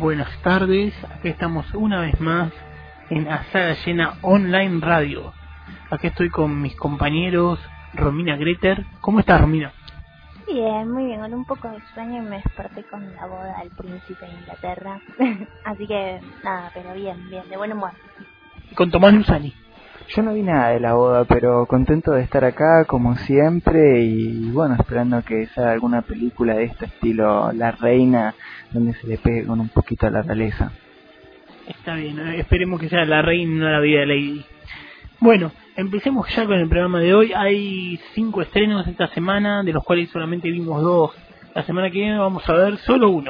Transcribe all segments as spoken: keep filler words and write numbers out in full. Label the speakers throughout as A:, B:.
A: buenas tardes. Aquí estamos una vez más en Asada Llena Online Radio. Aquí estoy con mis compañeros Romina Greter. ¿Cómo estás, Romina?
B: Bien, muy bien, con un poco de sueño y me desperté con la boda del príncipe de Inglaterra. Así que nada, pero bien, bien, de buen humor.
A: Con Tomás Luzani.
C: Yo no vi nada de la boda, pero contento de estar acá como siempre y bueno, esperando que sea alguna película de este estilo La Reina, donde se le pegue con un poquito a la realeza.
A: Está bien, esperemos que sea La Reina y no La Vida de Lady. Bueno, empecemos ya con el programa de hoy. Hay cinco estrenos esta semana, de los cuales solamente vimos dos. La semana que viene vamos a ver solo uno.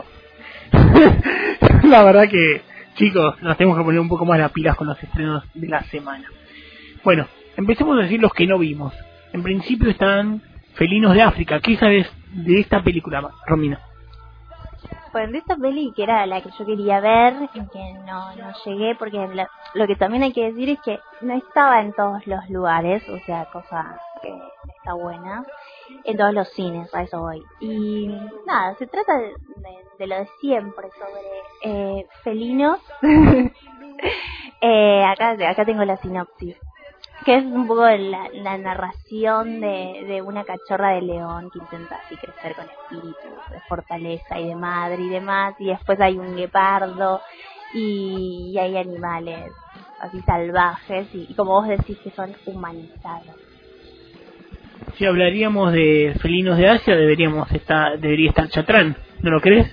A: La verdad que, chicos, nos tenemos que poner un poco más las pilas con los estrenos de la semana. Bueno, empecemos a decir los que no vimos. En principio están Felinos de África. ¿Qué sabes de esta película, Romina?
B: Pues de esta peli, que era la que yo quería ver, y que no, no llegué, porque la, lo que también hay que decir es que no estaba en todos los lugares, o sea, cosa que está buena, en todos los cines, a eso voy. Y nada, se trata de, de, de lo de siempre, sobre eh, felinos. eh, acá, acá tengo la sinopsis, que es un poco la, la narración de, de una cachorra de león que intenta así crecer con espíritu de fortaleza y de madre y demás, y después hay un guepardo y, y hay animales así salvajes y, y como vos decís, que son humanizados.
A: Si hablaríamos de Felinos de Asia, deberíamos estar, debería estar Chatrán, ¿no lo crees?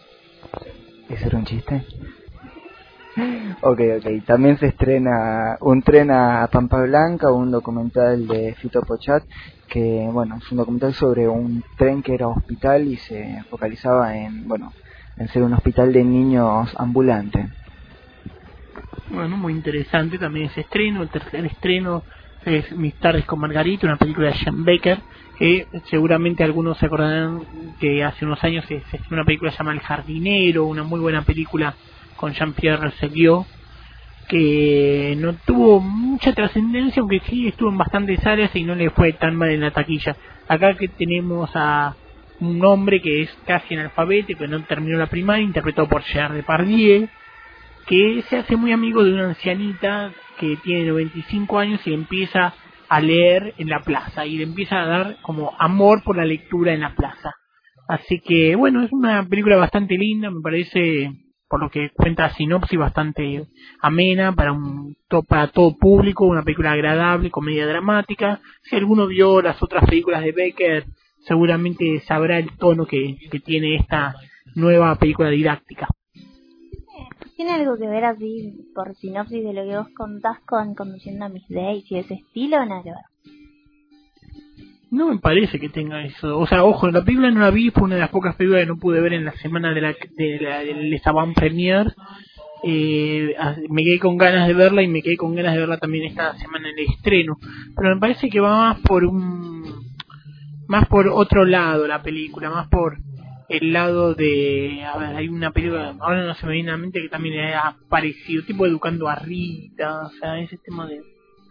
C: ¿Ese era un chiste? Ok, ok. También se estrena Un tren a Pampa Blanca, un documental de Fito Pochat, que, bueno, es un documental sobre un tren que era hospital y se focalizaba en, bueno, en ser un hospital de niños ambulante.
A: Bueno, muy interesante también ese estreno. El tercer estreno es Mis tardes con Margarita, una película de Sean Baker, que seguramente algunos se acordarán que hace unos años se estrenó una película llamada El jardinero, una muy buena película con Jean-Pierre Seguiot, que no tuvo mucha trascendencia, aunque sí estuvo en bastantes áreas y no le fue tan mal en la taquilla. Acá que tenemos a un hombre que es casi analfabeto, que no terminó la primaria, interpretado por Gerard Depardieu, que se hace muy amigo de una ancianita que tiene noventa y cinco años y empieza a leer en la plaza, y le empieza a dar como amor por la lectura en la plaza. Así que bueno, es una película bastante linda, me parece, por lo que cuenta sinopsis, bastante amena para un to, para todo público, una película agradable, comedia dramática. Si alguno vio las otras películas de Baker, seguramente sabrá el tono que, que tiene esta nueva película didáctica.
B: ¿Tiene algo que ver así, por sinopsis de lo que vos contás, con Conduciendo a Miss Daisy y ese estilo, o nada que ver?
A: No me parece que tenga eso. O sea, ojo, la película no la vi, fue una de las pocas películas que no pude ver en la semana de la de la del avant premiere. Eh, me quedé con ganas de verla y me quedé con ganas de verla también esta semana en el estreno. Pero me parece que va más por un más por otro lado la película, más por el lado de, a ver, hay una película, ahora no se me viene a la mente, que también ha parecido, tipo Educando a Rita, o sea, ese tema de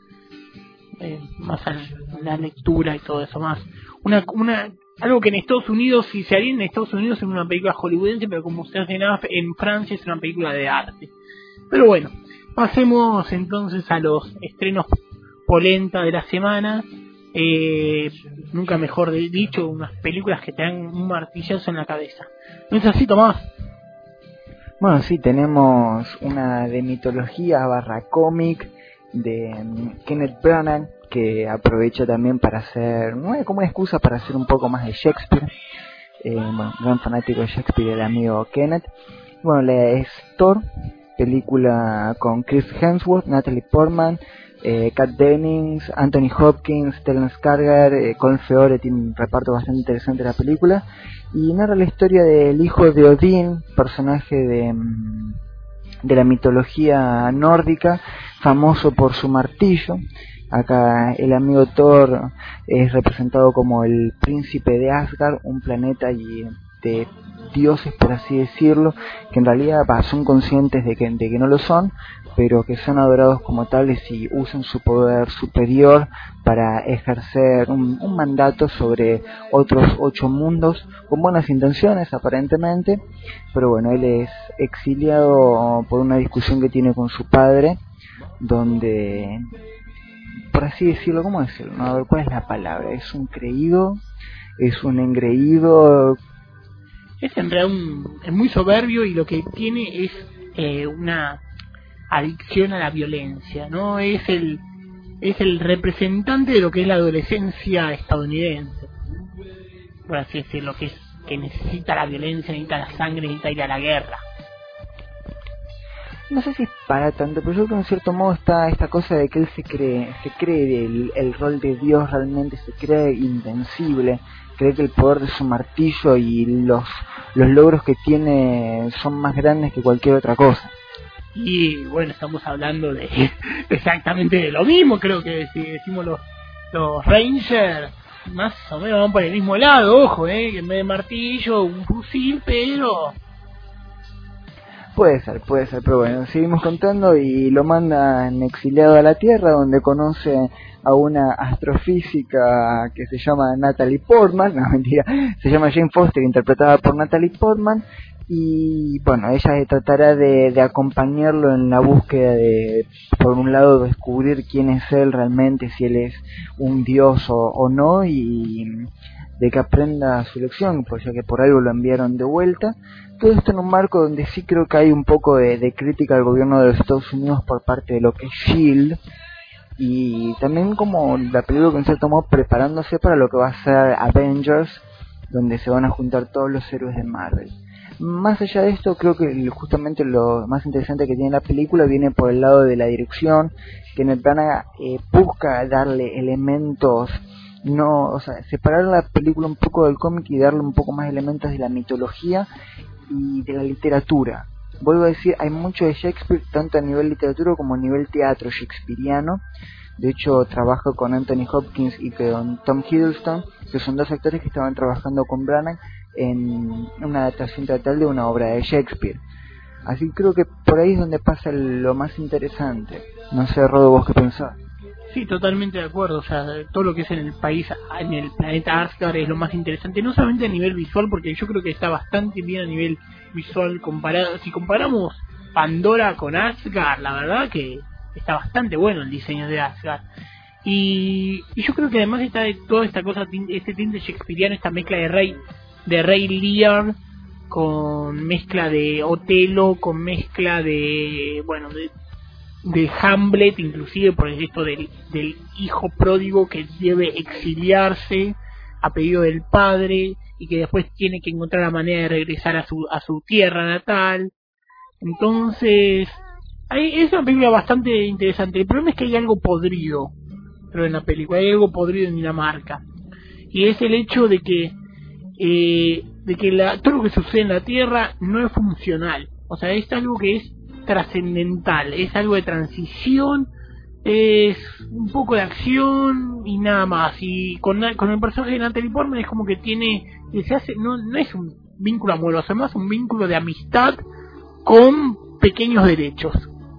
A: Eh, más a la lectura y todo eso, más una una algo que en Estados Unidos, si se haría en Estados Unidos, es una película hollywoodense, pero como se hace en Francia es una película de arte. Pero bueno, pasemos entonces a los estrenos polenta de la semana. Eh, nunca mejor dicho, unas películas que te dan un martillazo en la cabeza. ¿No es así, Tomás?
C: Bueno, sí, tenemos una de mitología barra cómic de Kenneth Branagh, que aprovecha también para hacer, no es como una excusa para hacer un poco más de Shakespeare. Eh, bueno, gran fanático de Shakespeare, el amigo Kenneth. Bueno, la es Thor, película con Chris Hemsworth, Natalie Portman, eh, Kat Dennings, Anthony Hopkins, Stellan Skarsgård, eh, Colin Feore. Tiene un reparto bastante interesante la película, y narra la historia del hijo de Odín, personaje de de la mitología nórdica, famoso por su martillo. Acá el amigo Thor es representado como el príncipe de Asgard, un planeta y de dioses, por así decirlo, que en realidad bah, son conscientes de que, de que no lo son, pero que son adorados como tales y usan su poder superior para ejercer un, un mandato sobre otros ocho mundos, con buenas intenciones aparentemente, pero bueno, él es exiliado por una discusión que tiene con su padre, donde, por así decirlo, ¿cómo decirlo? No, a ver, ¿cuál es la palabra? ¿Es un creído? ¿Es un engreído?
A: Es en realidad un, es muy soberbio y lo que tiene es eh, una adicción a la violencia, ¿no? Es el es el representante de lo que es la adolescencia estadounidense, por así decirlo, que es que necesita la violencia, necesita la sangre, necesita ir a la guerra.
C: No sé si es para tanto, pero yo creo que en cierto modo está esta cosa de que él se cree, se cree el, el rol de Dios realmente, se cree invencible, cree que el poder de su martillo y los, los logros que tiene son más grandes que cualquier otra cosa.
A: Y bueno, estamos hablando de exactamente de lo mismo, creo que si decimos los, los Rangers, más o menos van por el mismo lado, ojo, eh, que en vez de martillo, un fusil, pero...
C: Puede ser, puede ser, pero bueno, seguimos contando y lo mandan exiliado a la Tierra, donde conoce a una astrofísica que se llama Natalie Portman, no mentira, se llama Jane Foster, interpretada por Natalie Portman, y bueno, ella tratará de, de acompañarlo en la búsqueda de, por un lado, descubrir quién es él realmente, si él es un dios o, o no, y de que aprenda su lección, pues ya que por algo lo enviaron de vuelta. Todo esto en un marco donde sí creo que hay un poco de, de crítica al gobierno de los Estados Unidos por parte de lo que es Shield, y también como la película en cierto modo preparándose para lo que va a ser Avengers, donde se van a juntar todos los héroes de Marvel. Más allá de esto, creo que justamente lo más interesante que tiene la película viene por el lado de la dirección, que Kenneth Branagh eh, busca darle elementos, no, o sea, separar la película un poco del cómic y darle un poco más elementos de la mitología y de la literatura. Vuelvo a decir, hay mucho de Shakespeare, tanto a nivel literatura como a nivel teatro shakespeariano. De hecho, trabajo con Anthony Hopkins y con Tom Hiddleston, que son dos actores que estaban trabajando con Branagh en una adaptación teatral de una obra de Shakespeare. Así que creo que por ahí es donde pasa lo más interesante. No sé, Rodo, ¿vos qué pensás?
A: Sí, totalmente de acuerdo. O sea, todo lo que es en el país, en el planeta Asgard es lo más interesante, no solamente a nivel visual, porque yo creo que está bastante bien a nivel visual comparado. Si comparamos Pandora con Asgard, la verdad que está bastante bueno el diseño de Asgard. Y, y yo creo que además está de toda esta cosa, este tinte shakespeariano, esta mezcla de Rey, de Rey Lear con mezcla de Otelo, con mezcla de, bueno, de de Hamlet, inclusive por esto del, del hijo pródigo que debe exiliarse a pedido del padre y que después tiene que encontrar la manera de regresar a su a su tierra natal. Entonces hay, es una película bastante interesante. El problema es que hay algo podrido, pero en la película hay algo podrido en Dinamarca, y es el hecho de que eh, de que la, todo lo que sucede en la tierra no es funcional. O sea, es algo que es trascendental, es algo de transición, es un poco de acción y nada más. Y con, con el personaje de Natalie Portman es como que tiene, que se hace, no, no es un vínculo amoroso, es más un vínculo de amistad con pequeños derechos.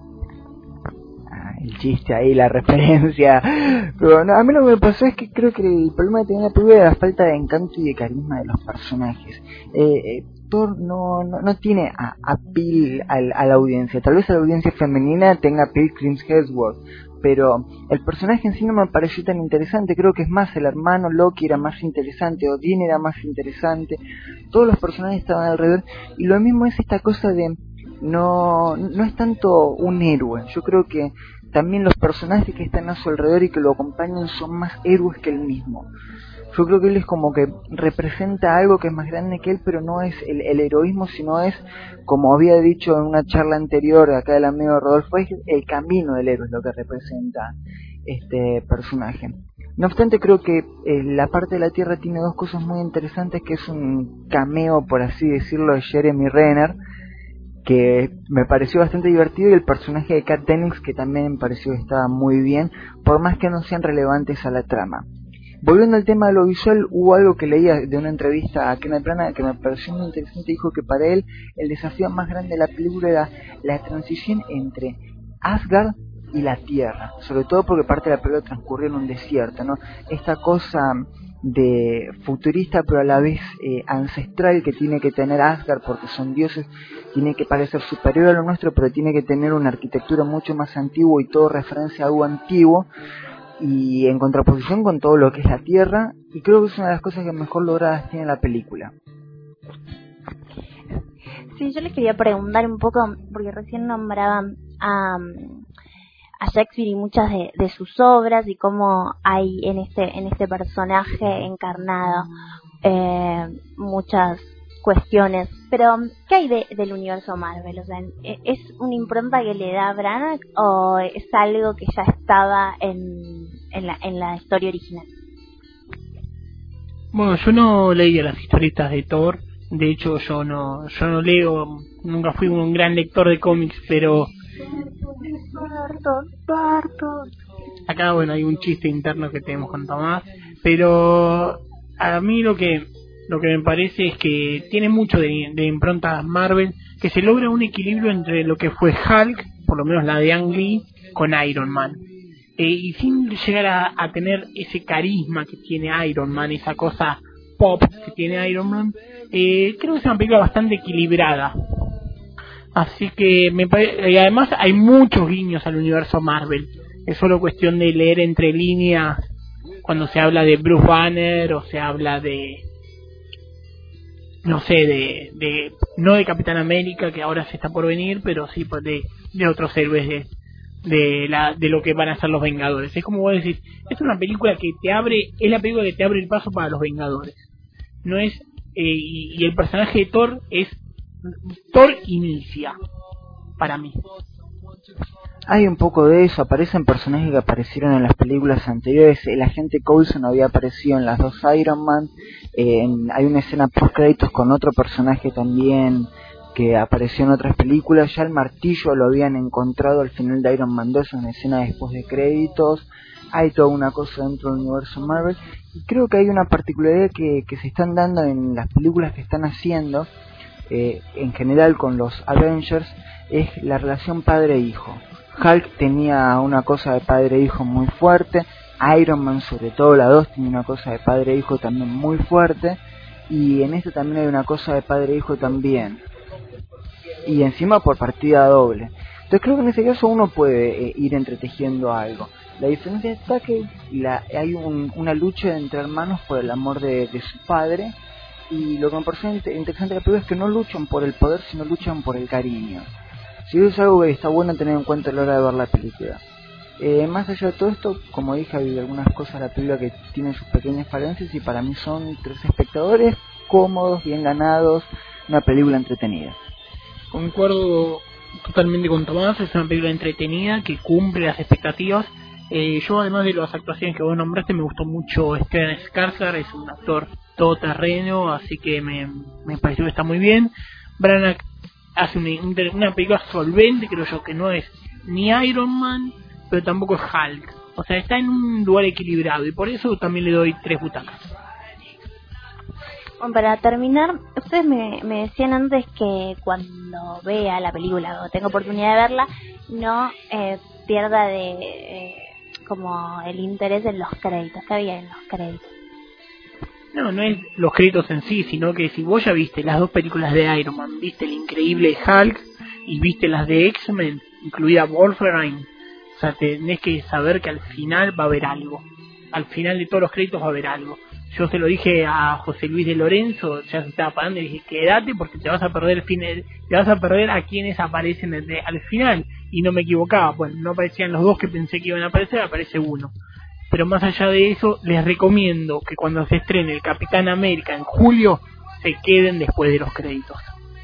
C: Ah, el chiste ahí, la referencia. Pero no, a mí lo que me pasó es que creo que el problema que tenía la película era la falta de encanto y de carisma de los personajes. Eh, eh, No, no, no tiene a, appeal al, a la audiencia. Tal vez a la audiencia femenina tenga appeal Chris Hemsworth, pero el personaje en sí no me pareció tan interesante. Creo que es más, el hermano Loki era más interesante, Odin era más interesante, todos los personajes estaban alrededor, y lo mismo es esta cosa de no, no es tanto un héroe. Yo creo que también los personajes que están a su alrededor y que lo acompañan son más héroes que él mismo. Yo creo que él es como que representa algo que es más grande que él, pero no es el, el heroísmo, sino es, como había dicho en una charla anterior acá del amigo Rodolfo, es el camino del héroe, es lo que representa este personaje. No obstante, creo que eh, la parte de la Tierra tiene dos cosas muy interesantes, que es un cameo, por así decirlo, de Jeremy Renner, que me pareció bastante divertido, y el personaje de Kat Dennings, que también me pareció que estaba muy bien, por más que no sean relevantes a la trama. Volviendo al tema de lo visual, hubo algo que leía de una entrevista a Kenneth Branagh que me pareció muy interesante. Dijo que para él el desafío más grande de la película era la transición entre Asgard y la Tierra, sobre todo porque parte de la película transcurrió en un desierto, ¿no? Esta cosa de futurista pero a la vez eh, ancestral que tiene que tener Asgard, porque son dioses, tiene que parecer superior a lo nuestro, pero tiene que tener una arquitectura mucho más antigua y todo referencia a algo antiguo, y en contraposición con todo lo que es la Tierra, y creo que es una de las cosas que mejor logradas tiene la película.
B: Sí, yo les quería preguntar un poco, porque recién nombraban a, a Shakespeare y muchas de, de sus obras, y cómo hay en este en este personaje encarnado eh, muchas cuestiones. Pero, ¿qué hay de, del universo Marvel? O sea, ¿es una impronta que le da Branagh o es algo que ya estaba en, en, la, en la historia original?
A: Bueno, yo no leía las historietas de Thor. De hecho, yo no yo no leo, nunca fui un gran lector de cómics, pero acá, bueno, hay un chiste interno que tenemos con Tomás, pero a mí lo que lo que me parece es que tiene mucho de, de impronta Marvel, que se logra un equilibrio entre lo que fue Hulk, por lo menos la de Ang Lee, con Iron Man, eh, y sin llegar a, a tener ese carisma que tiene Iron Man, esa cosa pop que tiene Iron Man. Eh, creo que es una película bastante equilibrada. Así que me parece, y además hay muchos guiños al universo Marvel. Es solo cuestión de leer entre líneas cuando se habla de Bruce Banner o se habla de, no sé, de, de no de Capitán América, que ahora se está por venir, pero sí de, de otros héroes de, de la de lo que van a ser los Vengadores. Es como vos decís, es una película que te abre, es la película que te abre el paso para los Vengadores. No es eh, y, y el personaje de Thor es Thor inicia para mí.
C: Hay un poco de eso, aparecen personajes que aparecieron en las películas anteriores. El agente Coulson había aparecido en las dos Iron Man. Eh, en, hay una escena post créditos con otro personaje también que apareció en otras películas. Ya el martillo lo habían encontrado al final de Iron Man dos, en una escena después de créditos. Hay toda una cosa dentro del universo Marvel, y creo que hay una particularidad que, que se están dando en las películas que están haciendo, eh, en general con los Avengers, es la relación padre-hijo. Hulk tenía una cosa de padre-hijo muy fuerte, Iron Man, sobre todo la dos, tiene una cosa de padre-hijo también muy fuerte, y en este también hay una cosa de padre-hijo también, y encima por partida doble. Entonces creo que en ese caso uno puede eh, ir entretejiendo algo. La diferencia está que la, hay un, una lucha entre hermanos por el amor de, de su padre, y lo que me parece interesante de la película es que no luchan por el poder, sino luchan por el cariño. Si eso es algo que está bueno tener en cuenta a la hora de ver la película. Eh, más allá de todo esto, como dije, hay algunas cosas de la película que tienen sus pequeñas falencias, y para mí son tres espectadores cómodos, bien ganados, una película entretenida.
A: Concuerdo totalmente con Tomás, es una película entretenida que cumple las expectativas. Eh, yo, además de las actuaciones que vos nombraste, me gustó mucho Stellan Skarsgård, es un actor todoterreno, así que me, me pareció que está muy bien. Branagh hace una, una película solvente, creo yo, que no es ni Iron Man, pero tampoco es Hulk. O sea, está en un lugar equilibrado, y por eso también le doy tres butacas.
B: Bueno, para terminar, ustedes me, me decían antes que cuando vea la película o tenga oportunidad de verla, no eh, pierda de eh, como el interés en los créditos. ¿Qué había en los créditos?
A: No, no es los créditos en sí, sino que si vos ya viste las dos películas de Iron Man, viste el increíble Hulk y viste las de X-Men, incluida Wolverine, o sea, tenés que saber que al final va a haber algo. Al final de todos los créditos va a haber algo. Yo se lo dije a José Luis de Lorenzo, ya se estaba parando, y dije, quédate porque te vas a perder el final, te vas a perder a quienes aparecen desde, al final. Y no me equivocaba, bueno, no aparecían los dos que pensé que iban a aparecer, aparece uno. Pero más allá de eso, les recomiendo que cuando se estrene el Capitán América en julio, se queden después de los créditos.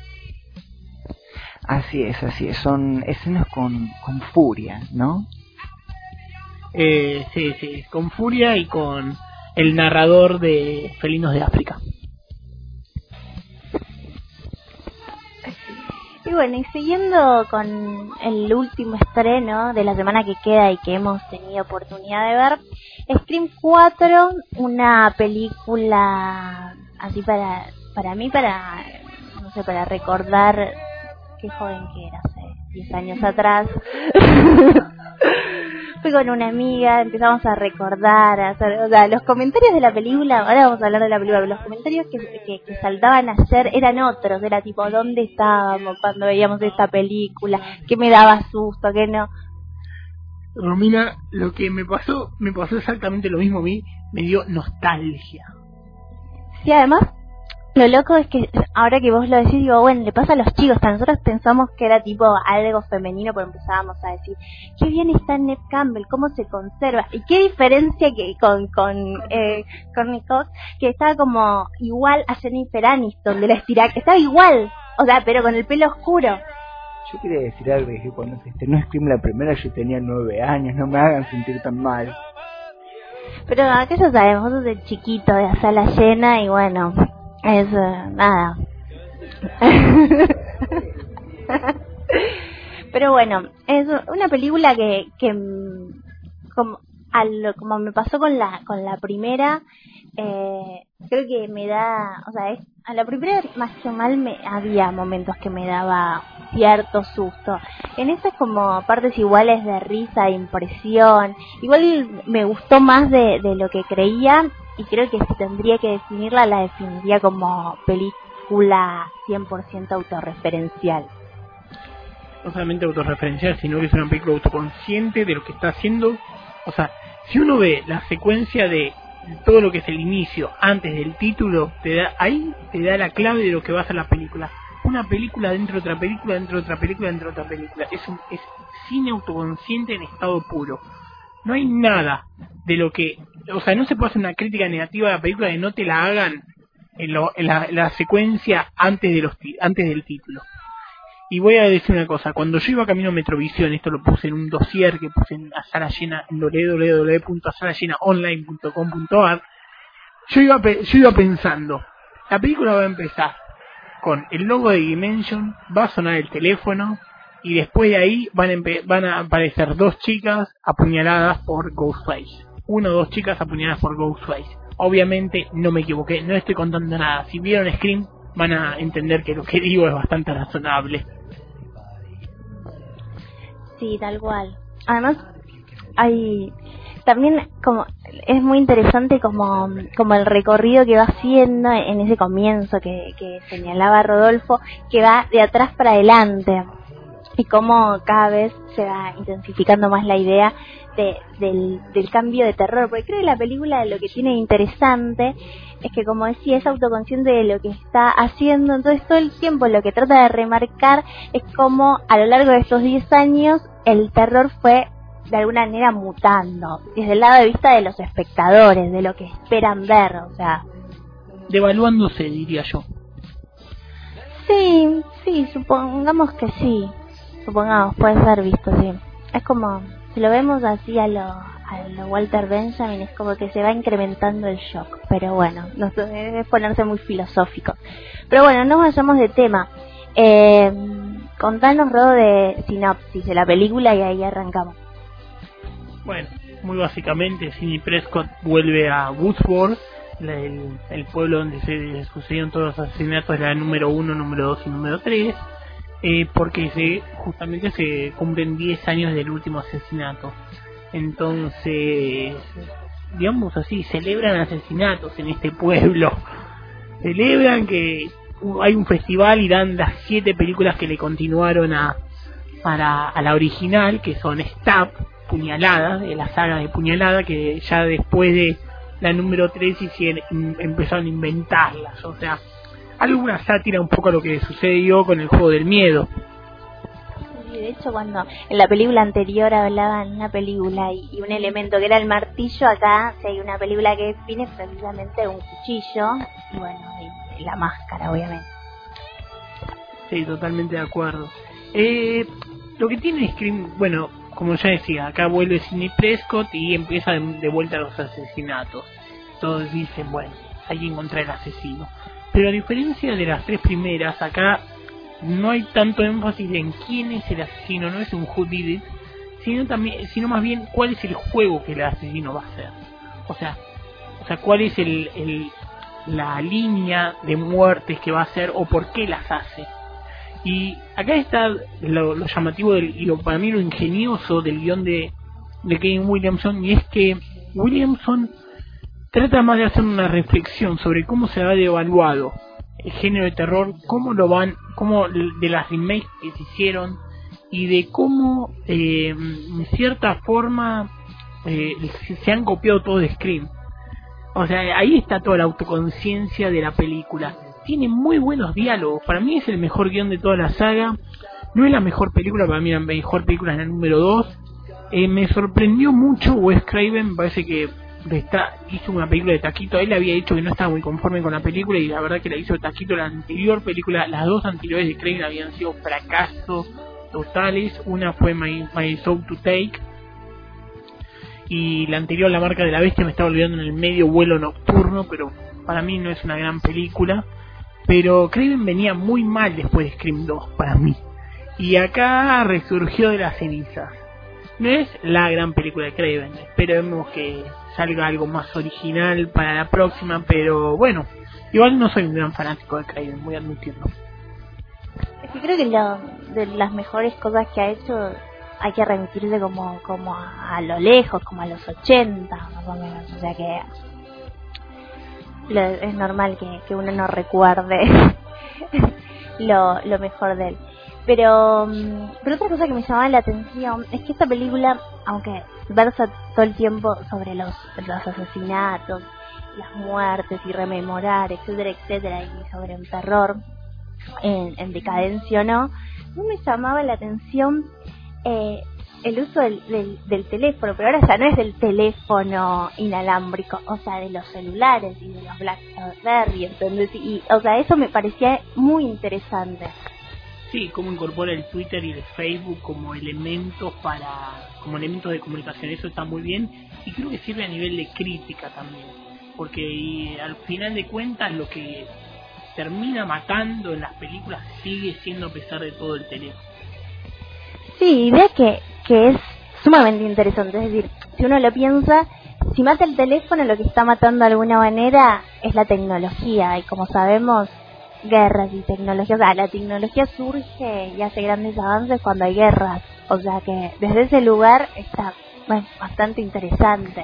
C: Así es, así es, son escenas con, con furia, ¿no?
A: Eh, sí, sí, con furia y con el narrador de Felinos de África.
B: Y bueno, y siguiendo con el último estreno de la semana que queda y que hemos tenido oportunidad de ver, Scream cuatro, una película así para para mí, para, no sé, para recordar qué joven que era hace diez años atrás. Fui con una amiga, empezamos a recordar, a hacer, o sea, los comentarios de la película, ahora vamos a hablar de la película, pero los comentarios que, que, que saltaban ayer eran otros, era tipo, ¿dónde estábamos cuando veíamos esta película? ¿Qué me daba susto? ¿Qué no?
A: Romina, lo que me pasó, me pasó exactamente lo mismo a mí, me dio nostalgia.
B: Sí, además, lo loco es que ahora que vos lo decís, digo, bueno, le pasa a los chicos, hasta nosotros pensamos que era tipo algo femenino, pero empezábamos a decir, qué bien está Neve Campbell, cómo se conserva, y qué diferencia que con con eh, Courtney Cox, que estaba como igual a Jennifer Aniston de la estira, que estaba igual, o sea, pero con el pelo oscuro.
C: Yo quería decir algo, que cuando se estrenó Scream la primera yo tenía nueve años, no me hagan sentir tan mal.
B: Pero acá ya sabemos, vos sos el chiquito de la sala llena y bueno, es uh, nada. Pero bueno, es una película que que como a lo, como me pasó con la con la primera, eh, creo que me da, o sea, es, a la primera más que mal me había momentos que me daba cierto susto. En esta es como partes iguales de risa, de impresión. Igual me gustó más de, de lo que creía, y creo que si tendría que definirla, la definiría como película cien por ciento autorreferencial.
A: No solamente autorreferencial, sino que es una película autoconsciente de lo que está haciendo. O sea, si uno ve la secuencia de todo lo que es el inicio antes del título, te da ahí te da la clave de lo que va a ser la película. Una película dentro de otra película, dentro de otra película, dentro de otra película. Es un es cine autoconsciente en estado puro. No hay nada de lo que, o sea, no se puede hacer una crítica negativa a la película que no te la hagan en, lo, en la, la secuencia antes de los antes del título. Y voy a decir una cosa, cuando yo iba camino a Metrovisión, esto lo puse en un dossier que puse en a sala llena, en doble u doble u doble u punto sala llena online punto com punto a r, yo iba yo iba pensando, la película va a empezar con el logo de Dimension, va a sonar el teléfono, y después de ahí van a, empe- van a aparecer dos chicas apuñaladas por Ghostface. Una o dos chicas apuñaladas por Ghostface. Obviamente no me equivoqué, no estoy contando nada. Si vieron Scream van a entender que lo que digo es bastante razonable.
B: Sí, tal cual. Además, hay también como es muy interesante como como el recorrido que va haciendo en ese comienzo que, que señalaba Rodolfo, que va de atrás para adelante, y cómo cada vez se va intensificando más la idea de, del, del cambio de terror, porque creo que la película lo que tiene interesante es que, como decía, es autoconsciente de lo que está haciendo, entonces todo el tiempo lo que trata de remarcar es cómo a lo largo de estos diez años el terror fue de alguna manera mutando, desde el lado de vista de los espectadores, de lo que esperan ver, o sea...
A: Devaluándose, diría yo.
B: Sí, sí, supongamos que sí. Supongamos, puede ser visto, sí. Es como, si lo vemos así a lo, a lo Walter Benjamin, es como que se va incrementando el shock. Pero bueno, no, es ponerse muy filosófico. Pero bueno, no vayamos de tema. Eh, contanos, Rodo, de sinopsis de la película y ahí arrancamos.
A: Bueno, muy básicamente, Sidney Prescott vuelve a Woodsworth, el, el pueblo donde se sucedieron todos los asesinatos de la número uno, número dos y número tres. Eh, porque se justamente se cumplen diez años del último asesinato. Entonces, digamos así, celebran asesinatos en este pueblo. Celebran que hay un festival y dan las siete películas que le continuaron a para a la original, que son Stab, Puñalada, de la saga de Puñalada, que ya después de la número tres hicieron, empezaron a inventarlas, o sea, alguna sátira un poco a lo que sucedió con el juego del miedo.
B: Sí, de hecho, cuando en la película anterior hablaban de una película y, y un elemento que era el martillo, acá si hay una película que define precisamente un cuchillo, y bueno, y, y la máscara, obviamente.
A: Sí, totalmente de acuerdo. Eh, lo que tiene Scream, bueno, como ya decía, acá vuelve Sidney Prescott y empieza de, de vuelta a los asesinatos. Todos dicen, bueno, hay que encontrar el asesino. Pero a diferencia de las tres primeras, acá no hay tanto énfasis en quién es el asesino, no es un who did it, sino también, sino más bien cuál es el juego que el asesino va a hacer. O sea, o sea, cuál es el, el la línea de muertes que va a hacer o por qué las hace. Y acá está lo, lo llamativo del, y lo, para mí lo ingenioso del guión de, de Kevin Williamson, y es que Williamson trata más de hacer una reflexión sobre cómo se ha devaluado el género de terror, cómo lo van, cómo de las remakes que se hicieron y de cómo eh, en cierta forma eh, se han copiado todo de Scream. O sea, ahí está toda la autoconciencia de la película. Tiene muy buenos diálogos. Para mí es el mejor guión de toda la saga. No es la mejor película, para mí la mejor película es la número dos. Eh, me sorprendió mucho Wes Craven, me parece que está, hizo una película de taquito. Él había dicho que no estaba muy conforme con la película y la verdad que la hizo de taquito. La anterior película, las dos anteriores de Craven habían sido fracasos totales. Una fue My, My Soul to Take y la anterior, La Marca de la Bestia, me estaba olvidando, en el medio, Vuelo Nocturno, pero para mí no es una gran película. Pero Craven venía muy mal después de Scream dos para mí, y acá resurgió de las cenizas. No es la gran película de Craven, esperemos que salga algo más original para la próxima, pero bueno, igual no soy un gran fanático de Craven, voy a admitirlo.
B: Es que creo que lo, de las mejores cosas que ha hecho hay que remitirse como como a, a lo lejos, como a los ochenta más o menos, o sea que lo, es normal que, que uno no recuerde lo, lo mejor de él. Pero, pero otra cosa que me llamaba la atención es que esta película, aunque versa todo el tiempo sobre los, los asesinatos, las muertes y rememorar, etcétera, etcétera, y sobre un terror en, en decadencia o no, no me llamaba la atención eh, el uso del, del, del teléfono, pero ahora ya no es del teléfono inalámbrico, o sea, de los celulares y de los BlackBerry, entonces, y, o sea, eso me parecía muy interesante.
A: Sí, cómo incorpora el Twitter y el Facebook como elementos para, como elementos de comunicación, eso está muy bien, y creo que sirve a nivel de crítica también, porque y, al final de cuentas lo que termina matando en las películas sigue siendo, a pesar de todo, el teléfono.
B: Sí, idea que, que es sumamente interesante, es decir, si uno lo piensa, si mata el teléfono, lo que está matando de alguna manera es la tecnología, y como sabemos, guerras y tecnología, o sea, la tecnología surge y hace grandes avances cuando hay guerras, o sea que desde ese lugar está, bueno, bastante interesante.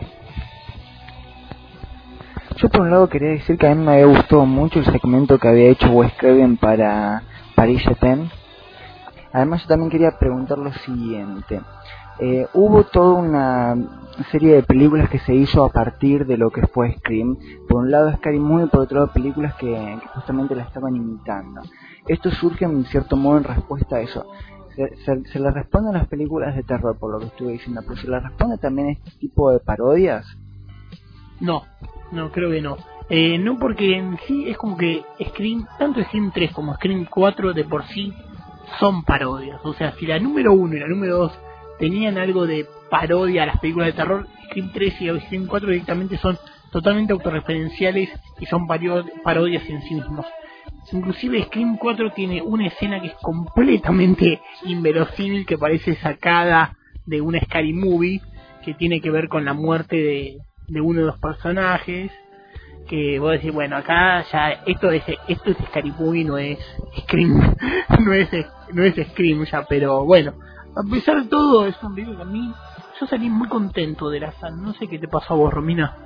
C: Yo por un lado quería decir que a mí me había gustado mucho el segmento que había hecho Wes Craven para Paris Japan. Además yo también quería preguntar lo siguiente. Eh, hubo toda una serie de películas que se hizo a partir de lo que fue Scream. Por un lado Scary Movie, por otro lado películas que, que justamente la estaban imitando. Esto surge en cierto modo en respuesta a eso. Se, se, se le responde a las películas de terror, por lo que estuve diciendo, pero se le responde también a este tipo de parodias.
A: No, no, creo que no. Eh, no, porque en sí es como que Scream, tanto Scream tres como Scream cuatro de por sí son parodias. O sea, si la número uno y la número dos tenían algo de parodia a las películas de terror, Scream tres y Scream cuatro directamente son totalmente autorreferenciales y son parodias en sí mismos. Inclusive Scream cuatro tiene una escena que es completamente inverosímil, que parece sacada de una Scary Movie, que tiene que ver con la muerte de, de uno de los personajes, que vos decís, bueno, acá ya esto es esto es Scary Movie, no es Scream, no es no es Scream ya, pero bueno, a pesar de todo es un video que a mí, yo salí muy contento de la sala. No sé qué te pasó a vos, Romina.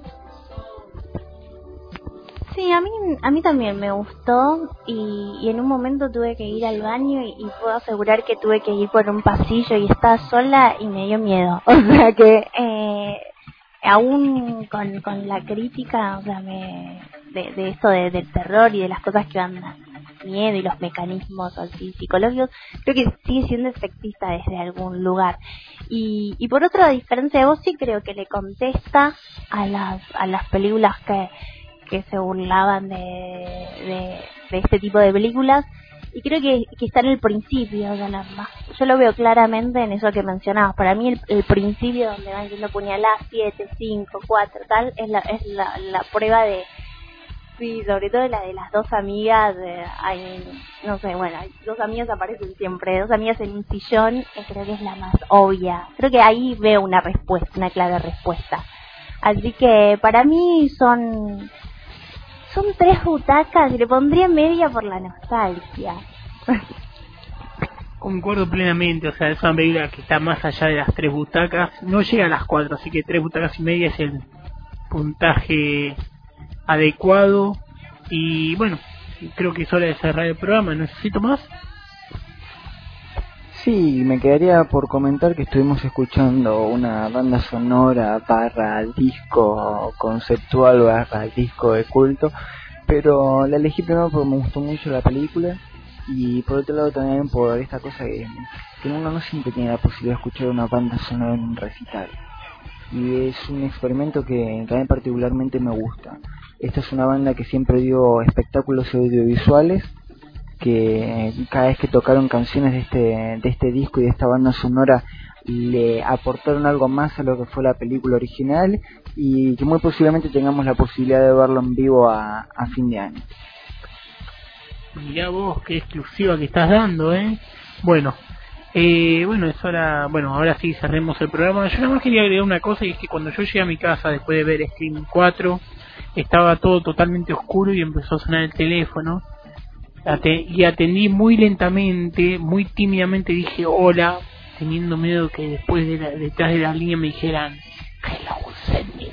B: Sí, a mí a mí también me gustó, y, y en un momento tuve que ir al baño y, y puedo asegurar que tuve que ir por un pasillo y estaba sola y me dio miedo, o sea que eh, aún con, con la crítica, o sea, me, de, de esto de, del terror y de las cosas que van a miedo y los mecanismos así psicológicos, creo que sigue siendo efectista desde algún lugar. Y, y por otra, a diferencia de vos, sí creo que le contesta a las a las películas que que se burlaban de, de, de este tipo de películas, y creo que, que está en el principio, o sea, la, yo lo veo claramente en eso que mencionabas. Para mí el, el principio donde van yendo puñaladas siete, cinco, cuatro, tal, es la es la, la prueba de Sí, sobre todo la de las dos amigas, eh, hay, no sé, bueno, hay dos amigas aparecen siempre, dos amigas en un sillón, eh, creo que es la más obvia. Creo que ahí veo una respuesta, una clara respuesta. Así que para mí son son tres butacas y le pondría media por la nostalgia.
A: Concuerdo plenamente, o sea, es una película que está más allá de las tres butacas, no llega a las cuatro, así que tres butacas y media es el puntaje adecuado. Y bueno, creo que es hora de cerrar el programa. ¿Necesito más?
C: Sí, me quedaría por comentar que estuvimos escuchando una banda sonora barra disco conceptual barra disco de culto, pero la elegí primero porque me gustó mucho la película y por otro lado también por esta cosa que, que uno no siempre tiene la posibilidad de escuchar una banda sonora en un recital. Y es un experimento que, que a mí particularmente me gusta. Esta es una banda que siempre dio espectáculos audiovisuales, que cada vez que tocaron canciones de este, de este disco y de esta banda sonora le aportaron algo más a lo que fue la película original y que muy posiblemente tengamos la posibilidad de verlo en vivo a, a fin de año.
A: Mirá vos, qué exclusiva que estás dando, ¿eh? Bueno, eh, bueno, es hora, bueno, ahora sí cerremos el programa. Yo nada más quería agregar una cosa, y es que cuando yo llegué a mi casa después de ver Scream cuatro, estaba todo totalmente oscuro y empezó a sonar el teléfono. Y atendí muy lentamente, muy tímidamente, dije hola, teniendo miedo que después de la, detrás de la línea me dijeran hello, Sandy.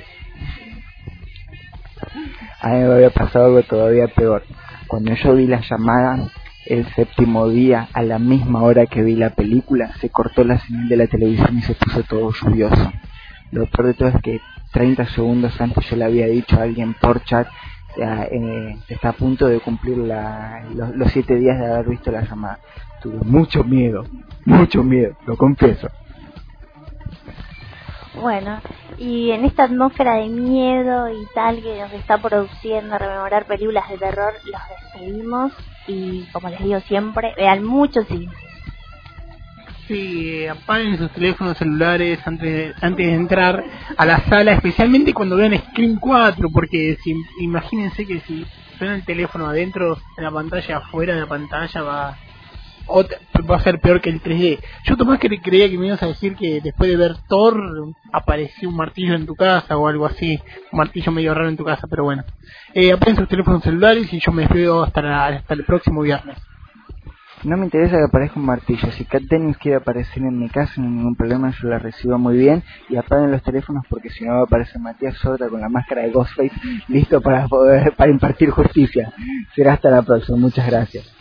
C: A mí me había pasado algo todavía peor. Cuando yo vi la llamada el séptimo día, a la misma hora que vi la película, se cortó la señal de la televisión y se puso todo lluvioso. Lo peor de todo es que treinta segundos antes yo le había dicho a alguien por chat, ya, eh, está a punto de cumplir la, los, los siete días de haber visto la llamada. Tuve mucho miedo, mucho miedo, lo confieso.
B: Bueno, y en esta atmósfera de miedo y tal que nos está produciendo rememorar películas de terror, los despedimos y, como les digo siempre, vean mucho cine.
A: Sí, eh, apaguen sus teléfonos celulares antes de, antes de entrar a la sala, especialmente cuando vean Scream cuatro, porque si, imagínense que si suena el teléfono adentro de la pantalla, afuera de la pantalla va, otra, va a ser peor que el tres D. Yo Tomás que creía que me ibas a decir que después de ver Thor apareció un martillo en tu casa o algo así, un martillo medio raro en tu casa, pero bueno. Eh, apaguen sus teléfonos celulares y yo me despido hasta, la, hasta el próximo viernes.
C: No me interesa que aparezca un martillo. Si Kat Dennings quiere aparecer en mi casa, no hay ningún problema, yo la recibo muy bien. Y apaguen los teléfonos porque si no va a aparecer Matías Sotra con la máscara de Ghostface, listo para poder para impartir justicia. Será hasta la próxima. Muchas gracias.